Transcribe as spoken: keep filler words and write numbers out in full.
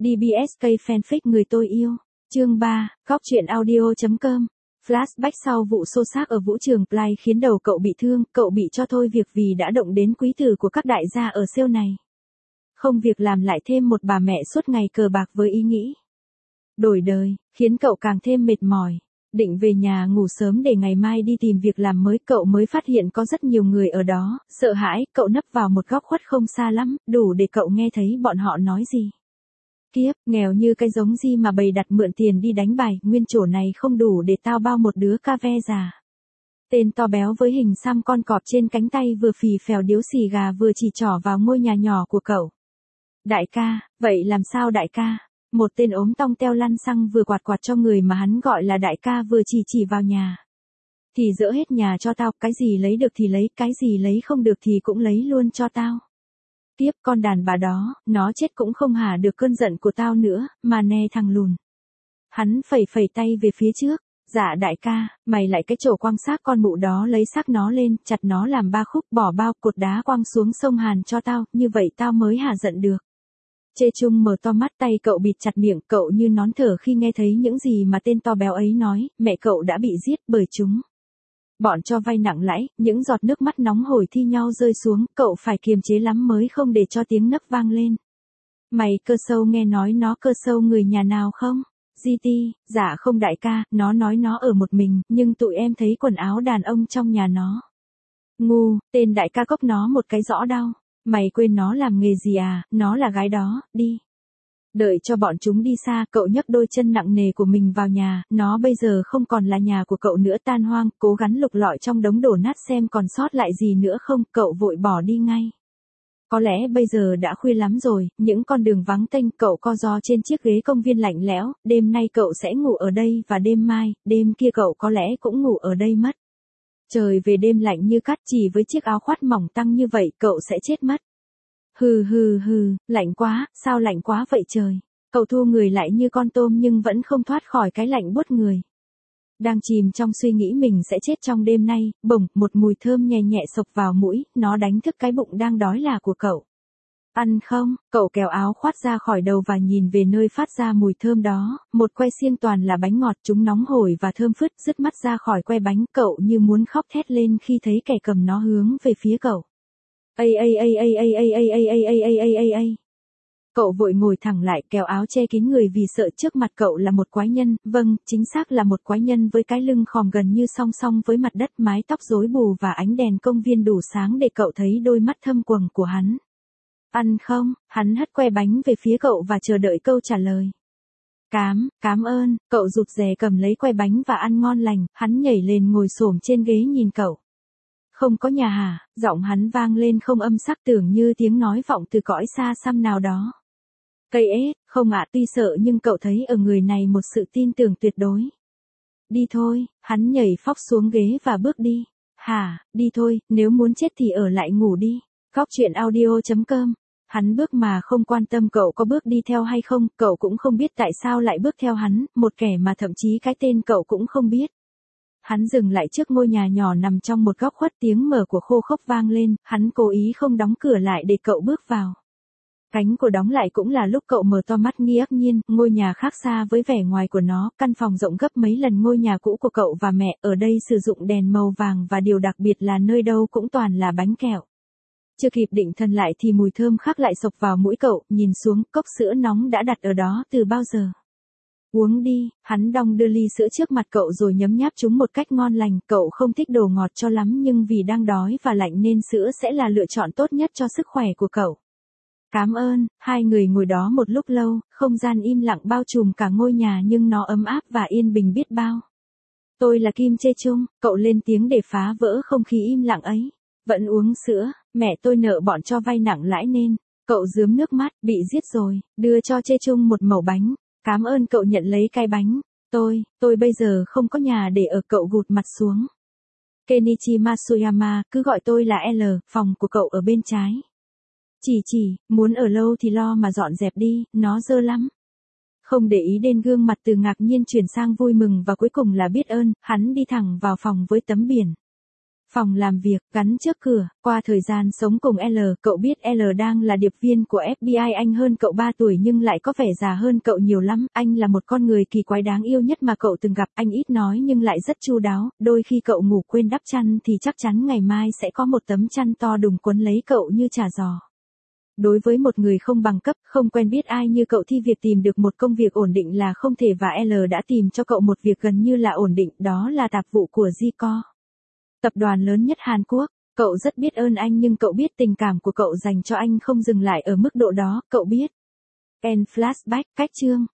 đê bê ét ca fanfic người tôi yêu. Chương ba, góc truyện audio chấm com. Flashback sau vụ xô xát ở vũ trường Play khiến đầu cậu bị thương, cậu bị cho thôi việc vì đã động đến quý tử của các đại gia ở siêu này. Không việc làm lại thêm một bà mẹ suốt ngày cờ bạc với ý nghĩ đổi đời, khiến cậu càng thêm mệt mỏi. Định về nhà ngủ sớm để ngày mai đi tìm việc làm mới, cậu mới phát hiện có rất nhiều người ở đó. Sợ hãi, cậu nấp vào một góc khuất không xa lắm, đủ để cậu nghe thấy bọn họ nói gì. Kiếp, nghèo như cái giống gì mà bày đặt mượn tiền đi đánh bài, nguyên chỗ này không đủ để tao bao một đứa ca ve già. Tên to béo với hình xăm con cọp trên cánh tay vừa phì phèo điếu xì gà vừa chỉ trỏ vào ngôi nhà nhỏ của cậu. Đại ca, vậy làm sao đại ca? Một tên ốm tong teo lăn xăng vừa quạt quạt cho người mà hắn gọi là đại ca vừa chỉ chỉ vào nhà. Thì dỡ hết nhà cho tao, cái gì lấy được thì lấy, cái gì lấy không được thì cũng lấy luôn cho tao. Tiếp con đàn bà đó, nó chết cũng không hả được cơn giận của tao nữa, mà nè thằng lùn. Hắn phẩy phẩy tay về phía trước. Dạ đại ca, mày lại cái chỗ quăng xác con mụ đó, lấy xác nó lên, chặt nó làm ba khúc, bỏ bao cột đá quăng xuống sông Hàn cho tao, như vậy tao mới hả giận được. Chê Trung mở to mắt, tay cậu bịt chặt miệng, cậu như nón thở khi nghe thấy những gì mà tên to béo ấy nói, mẹ cậu đã bị giết bởi chúng. Bọn cho vay nặng lãi, những giọt nước mắt nóng hổi thi nhau rơi xuống, cậu phải kiềm chế lắm mới không để cho tiếng nấc vang lên. Mày cơ sâu nghe nói nó cơ sâu người nhà nào không? giê tê, dạ không đại ca, nó nói nó ở một mình, nhưng tụi em thấy quần áo đàn ông trong nhà nó. Ngu, tên đại ca cốc nó một cái rõ đau. Mày quên nó làm nghề gì à, nó là gái đó, đi. Đợi cho bọn chúng đi xa, cậu nhấc đôi chân nặng nề của mình vào nhà, nó bây giờ không còn là nhà của cậu nữa, tan hoang, cố gắng lục lọi trong đống đổ nát xem còn sót lại gì nữa không, cậu vội bỏ đi ngay. Có lẽ bây giờ đã khuya lắm rồi, những con đường vắng tênh, cậu co ro trên chiếc ghế công viên lạnh lẽo, đêm nay cậu sẽ ngủ ở đây và đêm mai, đêm kia cậu có lẽ cũng ngủ ở đây mất. Trời về đêm lạnh như cắt, chỉ với chiếc áo khoác mỏng tang như vậy cậu sẽ chết mất. Hừ hừ hừ, lạnh quá, sao lạnh quá vậy trời. Cậu thu người lại như con tôm nhưng vẫn không thoát khỏi cái lạnh buốt người. Đang chìm trong suy nghĩ mình sẽ chết trong đêm nay, bỗng một mùi thơm nhẹ nhẹ xộc vào mũi, nó đánh thức cái bụng đang đói là của cậu. Ăn không? Cậu kéo áo khoác ra khỏi đầu và nhìn về nơi phát ra mùi thơm đó, một que xiên toàn là bánh ngọt, chúng nóng hổi và thơm phứt, dứt mắt ra khỏi que bánh, cậu như muốn khóc thét lên khi thấy kẻ cầm nó hướng về phía cậu. Ây ây ây ây ây ây ây ây ây ây ây ây ây ây. Cậu vội ngồi thẳng lại, kéo áo che kín người vì sợ trước mặt cậu là một quái nhân, vâng, chính xác là một quái nhân với cái lưng khòm gần như song song với mặt đất, mái tóc rối bù và ánh đèn công viên đủ sáng để cậu thấy đôi mắt thâm quầng của hắn. Ăn không? Hắn hất que bánh về phía cậu và chờ đợi câu trả lời. Cám, cám ơn, cậu rụt rè cầm lấy que bánh và ăn ngon lành, hắn nhảy lên ngồi xổm trên ghế nhìn cậu. Không có nhà hả? Giọng hắn vang lên không âm sắc, tưởng như tiếng nói vọng từ cõi xa xăm nào đó. Cây ế, không ạ, tuy sợ nhưng cậu thấy ở người này một sự tin tưởng tuyệt đối. Đi thôi, hắn nhảy phóc xuống ghế và bước đi. Hả, đi thôi, nếu muốn chết thì ở lại ngủ đi. Góc truyện audio chấm com. Hắn bước mà không quan tâm cậu có bước đi theo hay không, cậu cũng không biết tại sao lại bước theo hắn, một kẻ mà thậm chí cái tên cậu cũng không biết. Hắn dừng lại trước ngôi nhà nhỏ nằm trong một góc khuất, tiếng mở của khô khốc vang lên, hắn cố ý không đóng cửa lại để cậu bước vào. Cánh cửa đóng lại cũng là lúc cậu mở to mắt ngạc nhiên, ngôi nhà khác xa với vẻ ngoài của nó, căn phòng rộng gấp mấy lần ngôi nhà cũ của cậu và mẹ, ở đây sử dụng đèn màu vàng và điều đặc biệt là nơi đâu cũng toàn là bánh kẹo. Chưa kịp định thần lại thì mùi thơm khác lại xộc vào mũi cậu, nhìn xuống, cốc sữa nóng đã đặt ở đó từ bao giờ. Uống đi, hắn đong đưa ly sữa trước mặt cậu rồi nhấm nháp chúng một cách ngon lành, cậu không thích đồ ngọt cho lắm nhưng vì đang đói và lạnh nên sữa sẽ là lựa chọn tốt nhất cho sức khỏe của cậu. Cảm ơn, hai người ngồi đó một lúc lâu, không gian im lặng bao trùm cả ngôi nhà nhưng nó ấm áp và yên bình biết bao. Tôi là Kim Chê Trung, cậu lên tiếng để phá vỡ không khí im lặng ấy. Vẫn uống sữa, mẹ tôi nợ bọn cho vay nặng lãi nên, cậu rướm nước mắt, bị giết rồi, đưa cho Chê Trung một mẩu bánh. Cảm ơn, cậu nhận lấy cái bánh. Tôi, tôi bây giờ không có nhà để ở, cậu gục mặt xuống. Kenichi Matsuyama, cứ gọi tôi là L, phòng của cậu ở bên trái. Chỉ chỉ, muốn ở lâu thì lo mà dọn dẹp đi, nó dơ lắm. Không để ý đến gương mặt từ ngạc nhiên chuyển sang vui mừng và cuối cùng là biết ơn, hắn đi thẳng vào phòng với tấm biển. Phòng làm việc, gắn trước cửa, qua thời gian sống cùng L, cậu biết L đang là điệp viên của ép bê i, anh hơn cậu ba tuổi nhưng lại có vẻ già hơn cậu nhiều lắm, anh là một con người kỳ quái đáng yêu nhất mà cậu từng gặp, anh ít nói nhưng lại rất chu đáo, đôi khi cậu ngủ quên đắp chăn thì chắc chắn ngày mai sẽ có một tấm chăn to đùng quấn lấy cậu như chả giò. Đối với một người không bằng cấp, không quen biết ai như cậu thì việc tìm được một công việc ổn định là không thể và L đã tìm cho cậu một việc gần như là ổn định, đó là tạp vụ của Zico, tập đoàn lớn nhất Hàn Quốc. Cậu rất biết ơn anh nhưng cậu biết tình cảm của cậu dành cho anh không dừng lại ở mức độ đó, cậu biết. End flashback, cách chương.